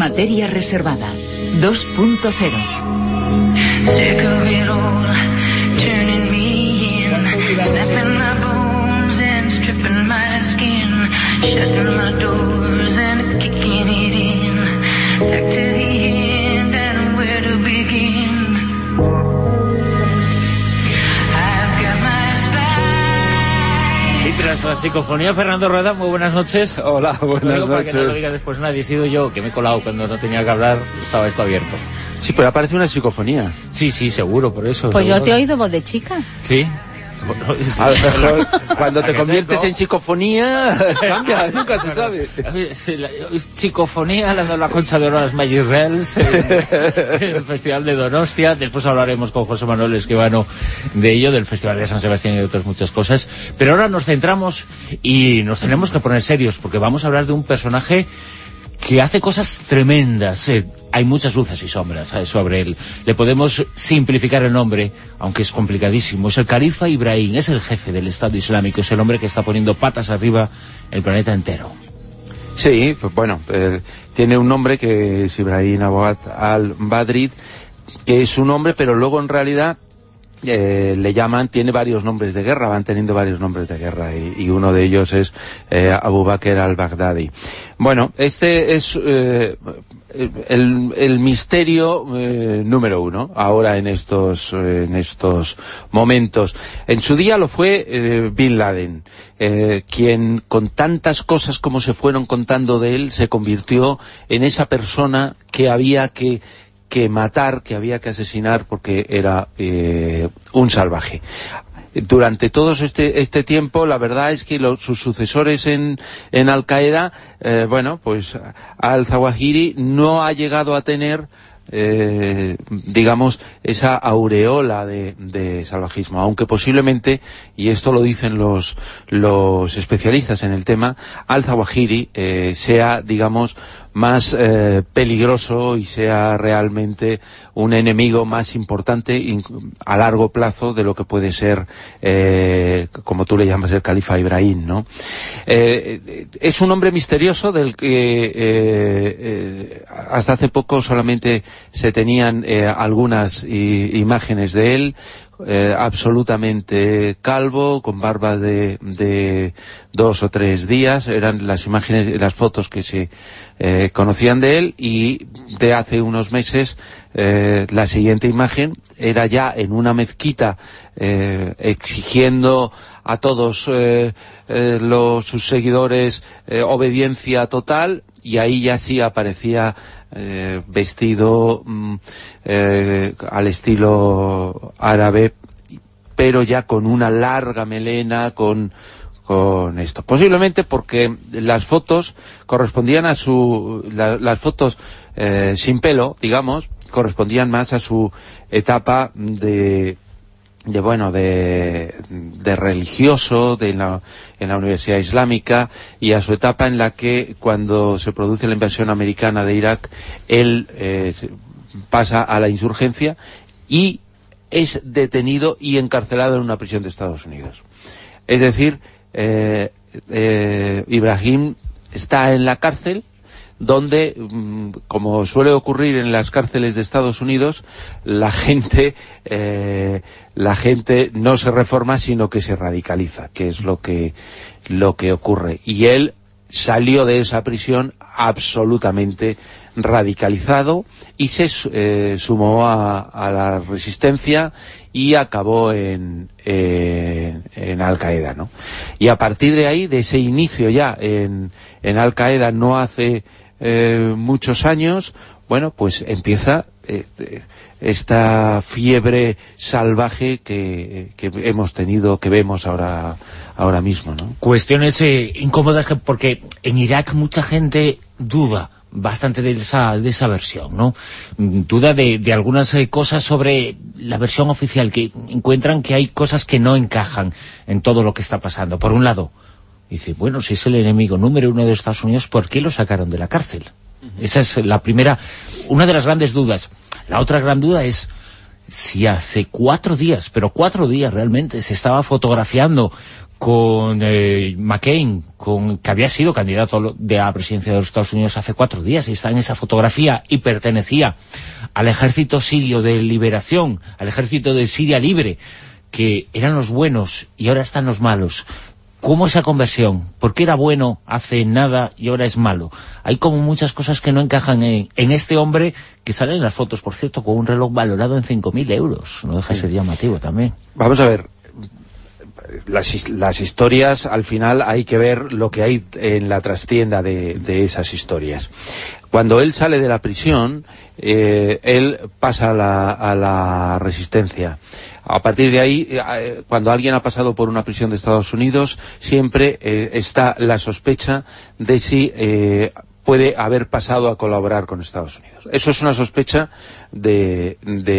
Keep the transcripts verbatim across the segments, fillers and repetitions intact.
Materia reservada dos punto cero. Tras la psicofonía, Fernando Rueda, muy buenas noches. Hola, buenas noches. Para que no lo diga después nadie, he sido yo, que me he colado cuando no tenía que hablar, estaba esto abierto. Sí, pero aparece una psicofonía. Sí, sí, seguro, por eso. Pues seguro. Yo te he oído voz de chica. Sí. A lo mejor cuando te conviertes en psicofonía cambia, nunca se sabe. La psicofonía, la de la Concha de Oro a las Magic Realms, en el Festival de Donostia. Después hablaremos con José Manuel Esquivano de ello, del Festival de San Sebastián y de otras muchas cosas. Pero ahora nos centramos y nos tenemos que poner serios, porque vamos a hablar de un personaje que hace cosas tremendas. Eh, hay muchas luces y sombras eh, sobre él. Le podemos simplificar el nombre, aunque es complicadísimo. Es el Califa Ibrahim, es el jefe del Estado Islámico, es el hombre que está poniendo patas arriba el planeta entero. Sí, pues bueno, eh, tiene un nombre que es Ibrahim Aboad al-Badri, que es su nombre, pero luego en realidad Eh, le llaman, tiene varios nombres de guerra, van teniendo varios nombres de guerra, y, y uno de ellos es eh, Abu Bakr al-Baghdadi. Bueno, este es eh, el, el misterio eh, número uno, ahora en estos, eh, en estos momentos. En su día lo fue eh, Bin Laden, eh, quien con tantas cosas como se fueron contando de él, se convirtió en esa persona que había que que matar, que había que asesinar, porque era eh, un salvaje. Durante todo este, este tiempo, la verdad es que los, sus sucesores en, en Al-Qaeda, eh, bueno, pues al-Zawahiri no ha llegado a tener Eh, digamos, esa aureola de, de salvajismo, aunque posiblemente, y esto lo dicen los, los especialistas en el tema, al-Zawahiri eh, sea, digamos, más eh, peligroso y sea realmente un enemigo más importante a largo plazo de lo que puede ser, eh, como tú le llamas, el Califa Ibrahim, ¿no? Eh, es un hombre misterioso del que eh, eh, hasta hace poco solamente se tenían eh, algunas i, imágenes de él, eh, absolutamente calvo, con barba de, de dos o tres días, eran las imágenes, las fotos que se eh, conocían de él, y de hace unos meses eh, la siguiente imagen era ya en una mezquita eh, exigiendo a todos eh, eh, los, sus seguidores eh, obediencia total, y ahí ya sí aparecía eh, vestido mm, eh, al estilo árabe, pero ya con una larga melena, con con esto. Posiblemente porque las fotos correspondían a su... La, las fotos eh, sin pelo, digamos, correspondían más a su etapa de... de bueno, de, de religioso de la, en la Universidad Islámica, y a su etapa en la que, cuando se produce la invasión americana de Irak, él eh, pasa a la insurgencia y es detenido y encarcelado en una prisión de Estados Unidos. Es decir, eh, eh, Ibrahim está en la cárcel, donde, como suele ocurrir en las cárceles de Estados Unidos, la gente eh, la gente no se reforma, sino que se radicaliza, que es lo que lo que ocurre. Y él salió de esa prisión absolutamente radicalizado y se eh, sumó a, a la resistencia y acabó en, en, en Al-Qaeda, ¿no? Y a partir de ahí, de ese inicio ya en, en Al-Qaeda, no hace eh, muchos años, bueno, pues empieza eh, esta fiebre salvaje que, que hemos tenido, que vemos ahora ahora mismo, ¿no? Cuestiones eh, incómodas, que, porque en Irak mucha gente duda bastante de esa, de esa versión, ¿no? Duda de, de algunas eh, cosas sobre la versión oficial, que encuentran que hay cosas que no encajan en todo lo que está pasando. Por un lado, dice, bueno, si es el enemigo número uno de Estados Unidos, ¿por qué lo sacaron de la cárcel? Uh-huh. Esa es la primera, una de las grandes dudas. La otra gran duda es si hace cuatro días, pero cuatro días realmente, se estaba fotografiando con eh, McCain, con, que había sido candidato de la presidencia de los Estados Unidos hace cuatro días, y está en esa fotografía, y pertenecía al ejército sirio de liberación, al ejército de Siria libre, que eran los buenos y ahora están los malos. ¿Cómo esa conversión? ¿Por qué era bueno hace nada y ahora es malo? Hay como muchas cosas que no encajan en, en este hombre, que sale en las fotos, por cierto, con un reloj valorado en cinco mil euros. No deja de ser llamativo también. Vamos a ver, las, las historias, al final hay que ver lo que hay en la trastienda de, de esas historias. Cuando él sale de la prisión, eh, él pasa a la, a la resistencia. A partir de ahí, eh, cuando alguien ha pasado por una prisión de Estados Unidos, siempre eh, está la sospecha de si eh, puede haber pasado a colaborar con Estados Unidos. Eso es una sospecha de,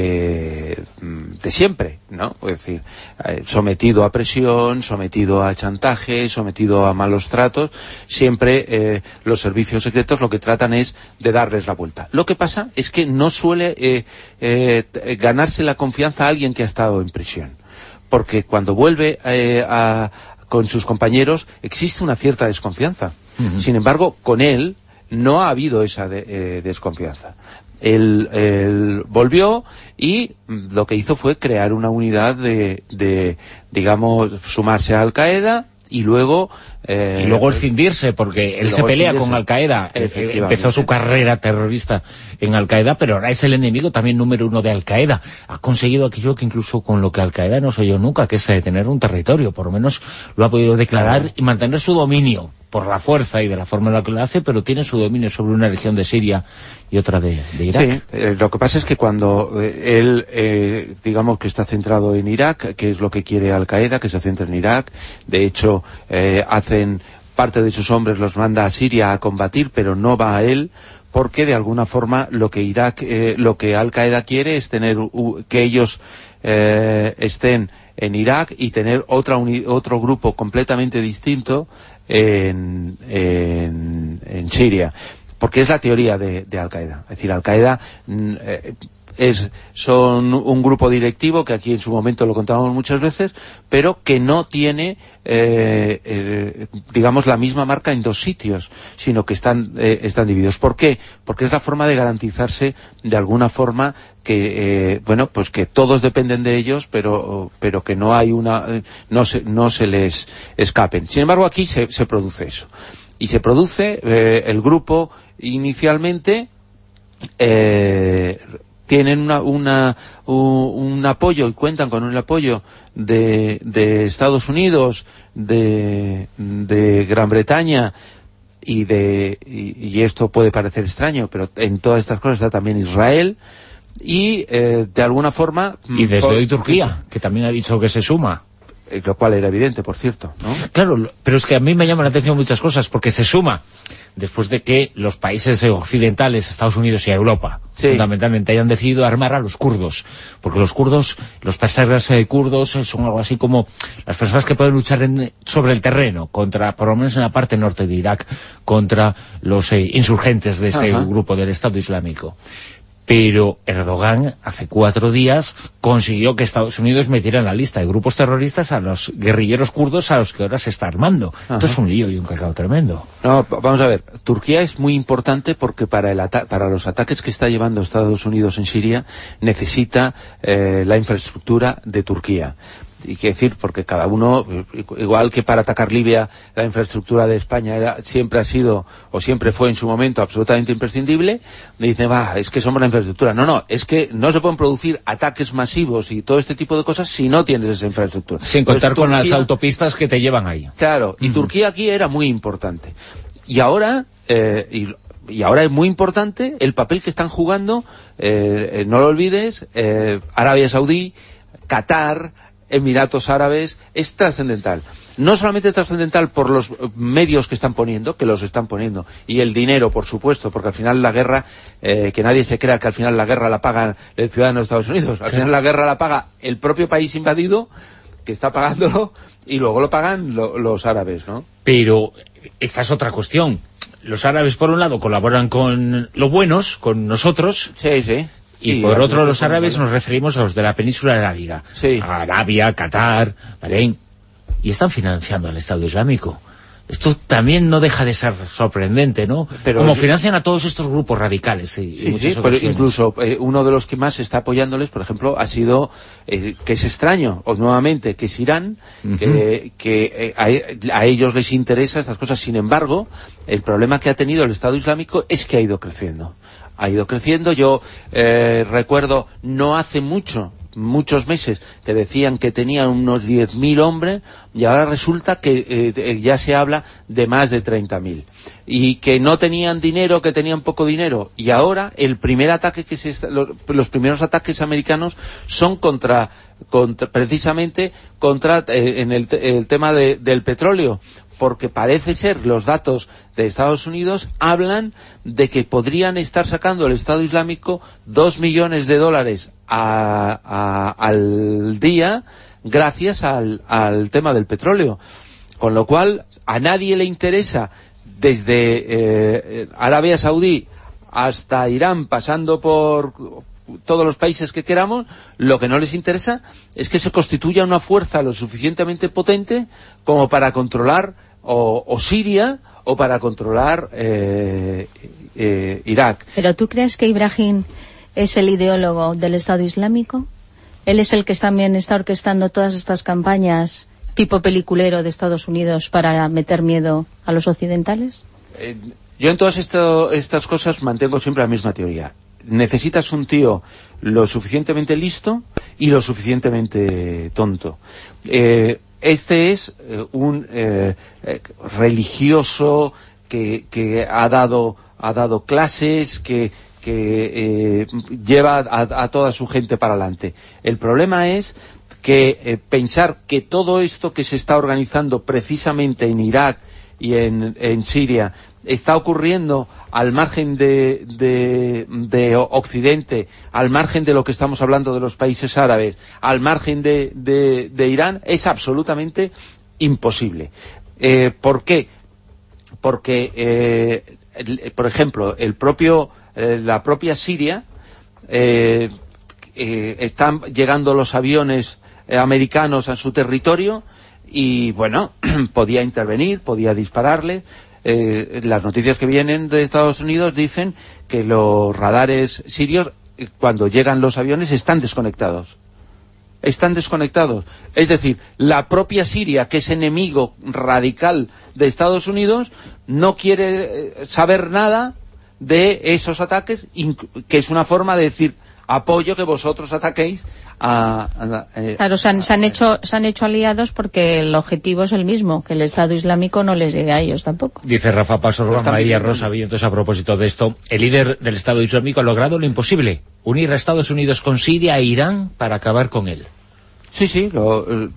de, de siempre, ¿no? Es decir, eh, sometido a presión, sometido a chantaje, sometido a malos tratos, siempre eh, los servicios secretos lo que tratan es de darles la vuelta. Lo que pasa es que no suele eh, eh, ganarse la confianza a alguien que ha estado en prisión, porque cuando vuelve eh, a, con sus compañeros existe una cierta desconfianza. Uh-huh. Sin embargo, con él no ha habido esa de, eh, desconfianza. Él, él volvió y lo que hizo fue crear una unidad de, de digamos, sumarse a Al-Qaeda y luego... Eh, y luego escindirse, porque él se pelea con Al-Qaeda. Empezó su carrera terrorista en Al-Qaeda, pero ahora es el enemigo también número uno de Al-Qaeda. Ha conseguido aquello que incluso con lo que Al-Qaeda no soy yo nunca, que es tener un territorio. Por lo menos lo ha podido declarar, claro, y mantener su dominio por la fuerza y de la forma en la que lo hace, pero tiene su dominio sobre una región de Siria y otra de, de Irak. Sí, eh, lo que pasa es que cuando eh, él, eh, digamos que está centrado en Irak, que es lo que quiere Al-Qaeda, que se centra en Irak, de hecho eh, hacen parte de sus hombres, los manda a Siria a combatir, pero no va a él, porque de alguna forma lo que Irak, eh, lo que Al-Qaeda quiere es tener uh, que ellos eh, estén en Irak y tener otra uni otro grupo completamente distinto en, en, en Siria, porque es la teoría de, de Al-Qaeda. Es decir, Al-Qaeda eh, es, son un grupo directivo que aquí en su momento lo contábamos muchas veces, pero que no tiene eh, eh, digamos la misma marca en dos sitios, sino que están, eh, están divididos. ¿Por qué? Porque es la forma de garantizarse de alguna forma que eh, bueno, pues que todos dependen de ellos, pero pero que no hay una no se, no se les escapen. Sin embargo, aquí se, se produce eso. Y se produce eh, el grupo inicialmente eh, tienen una, una, un, un apoyo y cuentan con un apoyo de, de Estados Unidos, de, de Gran Bretaña y de y, y esto puede parecer extraño, pero en todas estas cosas está también Israel y eh, de alguna forma... Y desde por, hoy Turquía, que también ha dicho que se suma. Lo cual era evidente, por cierto, ¿no? Claro, pero es que a mí me llaman la atención muchas cosas, porque se suma después de que los países occidentales, Estados Unidos y Europa, sí, fundamentalmente hayan decidido armar a los kurdos, porque los kurdos, los persas eh, kurdos eh, son algo así como las personas que pueden luchar en, sobre el terreno, contra, por lo menos en la parte norte de Irak, contra los eh, insurgentes de este Ajá. grupo del Estado Islámico. Pero Erdogan hace cuatro días consiguió que Estados Unidos metiera en la lista de grupos terroristas a los guerrilleros kurdos a los que ahora se está armando. Ajá. Esto es un lío y un cacao tremendo. No, vamos a ver, Turquía es muy importante porque para el para los ataques que está llevando Estados Unidos en Siria necesita eh, la infraestructura de Turquía. Y qué decir, porque cada uno, igual que para atacar Libia, la infraestructura de España era, siempre ha sido, o siempre fue en su momento absolutamente imprescindible, me dice, va, es que somos la infraestructura. No, no, es que no se pueden producir ataques masivos y todo este tipo de cosas si no tienes esa infraestructura. Sin contar pues, con Turquía, las autopistas que te llevan ahí. Claro, y uh-huh. Turquía aquí era muy importante. Y ahora, eh, y, y ahora es muy importante el papel que están jugando, eh, eh, no lo olvides, eh, Arabia Saudí, Qatar, Emiratos Árabes, es trascendental. No solamente trascendental por los medios que están poniendo, que los están poniendo, y el dinero, por supuesto, porque al final la guerra, eh, que nadie se crea que al final la guerra la paga el ciudadano de Estados Unidos, al final la guerra la paga el propio país invadido, que está pagándolo, y luego lo pagan lo, los árabes, ¿no? Pero esta es otra cuestión. Los árabes, por un lado, colaboran con los buenos, con nosotros. Sí, sí. Y sí, por otro, los árabes nos referimos a los de la península arábiga. Sí. Arabia, Qatar, Bahrein. y están financiando al Estado Islámico. Esto también no deja de ser sorprendente, ¿no? Pero como financian a todos estos grupos radicales. Y, sí, sí, pero incluso eh, uno de los que más está apoyándoles, por ejemplo, ha sido, eh, que es extraño, o nuevamente, que es Irán, uh-huh. que, que eh, a, a ellos les interesa estas cosas. Sin embargo, el problema que ha tenido el Estado Islámico es que ha ido creciendo. Ha ido creciendo. Yo eh, recuerdo, no hace mucho, muchos meses, que decían que tenían unos diez mil hombres, y ahora resulta que eh, ya se habla de más de treinta mil. Y que no tenían dinero, que tenían poco dinero. Y ahora el primer ataque que se está, los, los primeros ataques americanos son contra, contra precisamente contra eh, en el, el tema de, del petróleo. Porque parece ser, los datos de Estados Unidos hablan de que podrían estar sacando el Estado Islámico dos millones de dólares a, a, al día gracias al, al tema del petróleo. Con lo cual, a nadie le interesa, desde eh, Arabia Saudí hasta Irán, pasando por todos los países que queramos, lo que no les interesa es que se constituya una fuerza lo suficientemente potente como para controlar O, o Siria, o para controlar eh, eh, Irak. ¿Pero tú crees que Ibrahim es el ideólogo del Estado Islámico? ¿Él es el que también está orquestando todas estas campañas tipo peliculero de Estados Unidos para meter miedo a los occidentales? Eh, yo en todas esto, estas cosas mantengo siempre la misma teoría. Necesitas un tío lo suficientemente listo y lo suficientemente tonto. Eh... Este es eh, un eh, eh, religioso que, que ha dado ha dado clases, que, que eh, lleva a, a toda su gente para adelante. El problema es que eh, pensar que todo esto que se está organizando precisamente en Irak y en, en Siria está ocurriendo al margen de, de, de Occidente, al margen de lo que estamos hablando de los países árabes, al margen de, de, de Irán, es absolutamente imposible. Eh, ¿Por qué? Porque, eh, el, por ejemplo, el propio, eh, la propia Siria, eh, eh, están llegando los aviones eh, americanos a su territorio y, bueno, podía intervenir, podía dispararle. Eh, las noticias que vienen de Estados Unidos dicen que los radares sirios, cuando llegan los aviones, están desconectados. Están desconectados. Es decir, la propia Siria, que es enemigo radical de Estados Unidos, no quiere saber nada de esos ataques, que es una forma de decir: apoyo que vosotros ataquéis a... a eh, claro, se han, se, han hecho, se han hecho aliados porque el objetivo es el mismo, que el Estado Islámico no les llegue a ellos tampoco. Dice Rafa Pasos, María Rosa Vientos, a propósito de esto: el líder del Estado Islámico ha logrado lo imposible, unir a Estados Unidos con Siria e Irán para acabar con él. Sí, sí, lo, eh,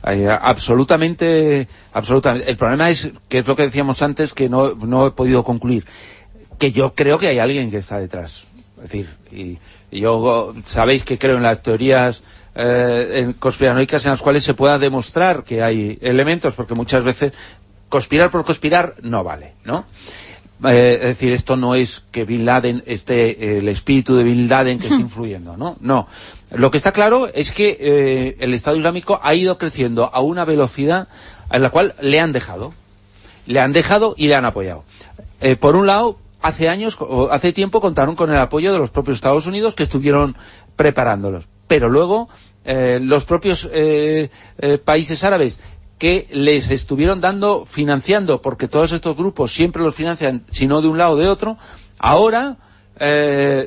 absolutamente, absolutamente. El problema es, que es lo que decíamos antes, que no, no he podido concluir, que yo creo que hay alguien que está detrás. Es decir, y... Yo, sabéis que creo en las teorías eh, en conspiranoicas en las cuales se pueda demostrar que hay elementos, porque muchas veces conspirar por conspirar no vale, ¿no? Eh, es decir, esto no es que Bin Laden esté, eh, el espíritu de Bin Laden que esté influyendo, ¿no? No. Lo que está claro es que eh, el Estado Islámico ha ido creciendo a una velocidad en la cual le han dejado. Le han dejado y le han apoyado. Eh, por un lado, hace años, o hace tiempo, contaron con el apoyo de los propios Estados Unidos, que estuvieron preparándolos. Pero luego, eh, los propios eh, eh, países árabes, que les estuvieron dando, financiando, porque todos estos grupos siempre los financian, si no de un lado o de otro, ahora eh,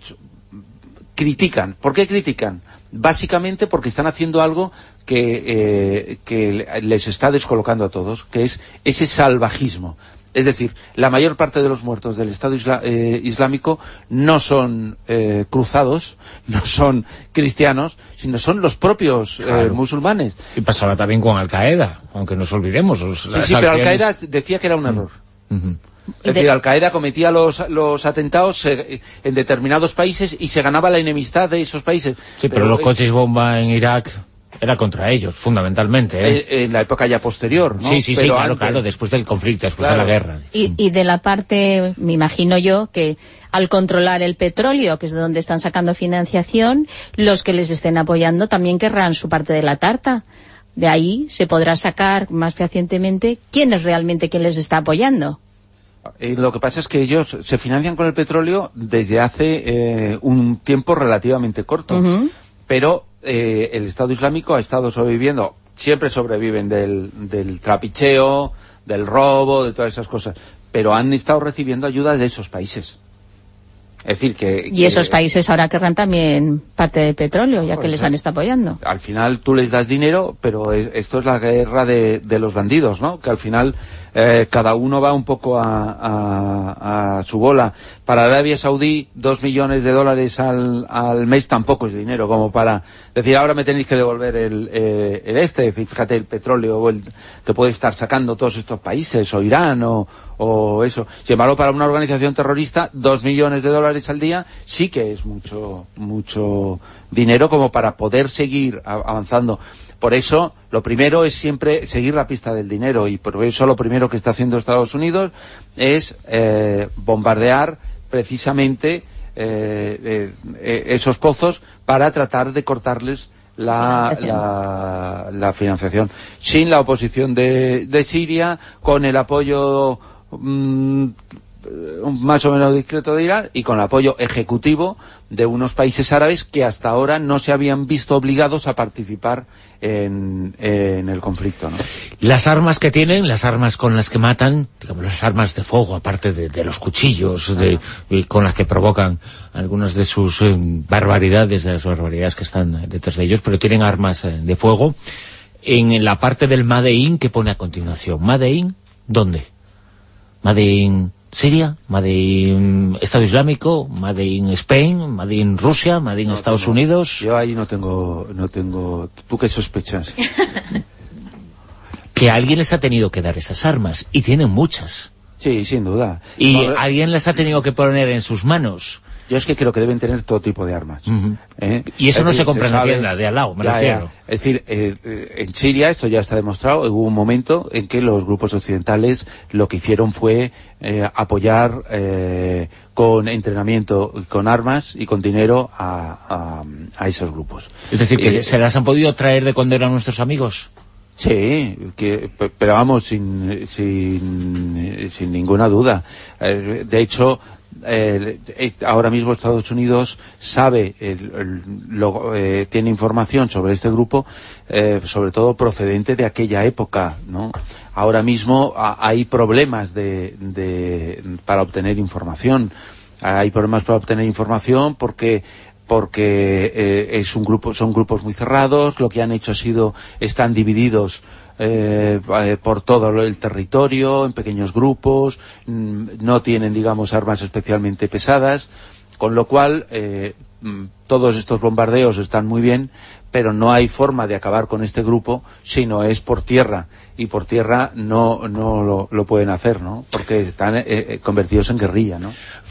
critican. ¿Por qué critican? Básicamente porque están haciendo algo que, eh, que les está descolocando a todos, que es ese salvajismo. Es decir, la mayor parte de los muertos del Estado isla, eh, Islámico no son eh, cruzados, no son cristianos, sino son los propios claro. eh, musulmanes. Y pasaba también con Al-Qaeda, aunque nos olvidemos. Los, sí, sí, pero Al-Qaeda decía que era un error. Uh-huh. Es decir, Al-Qaeda cometía los, los atentados eh, en determinados países y se ganaba la enemistad de esos países. Sí, pero, pero los coches bomba en Irak era contra ellos, fundamentalmente. ¿eh? En la época ya posterior, ¿no? Sí, sí, pero sí, claro, antes... claro, después del conflicto, después claro. de la guerra. Y, y de la parte, me imagino yo, que al controlar el petróleo, que es de donde están sacando financiación, los que les estén apoyando también querrán su parte de la tarta. De ahí se podrá sacar más fehacientemente quién es realmente quien les está apoyando. Eh, lo que pasa es que ellos se financian con el petróleo desde hace eh, un tiempo relativamente corto. Uh-huh. Pero eh, el Estado Islámico ha estado sobreviviendo, siempre sobreviven del, del trapicheo, del robo, de todas esas cosas, pero han estado recibiendo ayuda de esos países. Es decir, que... Y esos que, países ahora querrán también parte del petróleo, ya que les han estado apoyando. Al final tú les das dinero, pero es, esto es la guerra de, de los bandidos, ¿no? Que al final eh, cada uno va un poco a, a, a su bola. Para Arabia Saudí, dos millones de dólares al, al mes tampoco es dinero, como para decir, ahora me tenéis que devolver el, eh, el este. Fíjate, el petróleo o el, que puede estar sacando todos estos países, o Irán, o... o eso. Sin embargo, para una organización terrorista, dos millones de dólares al día sí que es mucho mucho dinero como para poder seguir avanzando. Por eso, lo primero es siempre seguir la pista del dinero, y por eso lo primero que está haciendo Estados Unidos es eh, bombardear precisamente eh, eh, esos pozos para tratar de cortarles La, la, la financiación. Sin la oposición de, de Siria, con el apoyo mmm, más o menos discreto de Irán, y con el apoyo ejecutivo de unos países árabes que hasta ahora no se habían visto obligados a participar en, en el conflicto, ¿no? Las armas que tienen, las armas con las que matan, digamos, las armas de fuego, aparte de, de los cuchillos de, y con las que provocan algunas de sus eh, barbaridades, de las barbaridades que están detrás de ellos, pero tienen armas eh, de fuego. En la parte del Made in, que pone a continuación, ¿Made in? ¿Dónde? ¿Made in Siria? ¿Made in Estado Islámico? ¿Made in Spain? ¿Made in Rusia? ¿Made in no Estados tengo, Unidos? Yo ahí no tengo... no tengo. ¿Tú qué sospechas? Que alguien les ha tenido que dar esas armas, y tienen muchas. Sí, sin duda. Y no, alguien les ha tenido que poner en sus manos. Yo es que creo que deben tener todo tipo de armas. Uh-huh. ¿eh? Y eso es no decir, se compra se en la sabe, tienda de al lado, me ya, refiero. Ya. Es decir, eh, eh, en Siria, esto ya está demostrado, hubo un momento en que los grupos occidentales lo que hicieron fue eh, apoyar eh, con entrenamiento, con armas y con dinero a, a, a esos grupos. Es decir, que eh, se las han podido traer de cuando eran nuestros amigos. Sí, que, pero vamos, sin, sin, sin ninguna duda. Eh, de hecho, eh, ahora mismo Estados Unidos sabe, el, el, lo, eh, tiene información sobre este grupo, eh, sobre todo procedente de aquella época, ¿no? Ahora mismo a, hay problemas de, de, para obtener información. Hay problemas para obtener información porque... porque eh, es un grupo, son grupos muy cerrados, lo que han hecho ha sido, están divididos eh, por todo el territorio, en pequeños grupos, no tienen, digamos, armas especialmente pesadas, con lo cual eh, todos estos bombardeos están muy bien, pero no hay forma de acabar con este grupo si no es por tierra, y por tierra no, no lo, lo pueden hacer, ¿no? Porque están eh, convertidos en guerrilla, ¿no?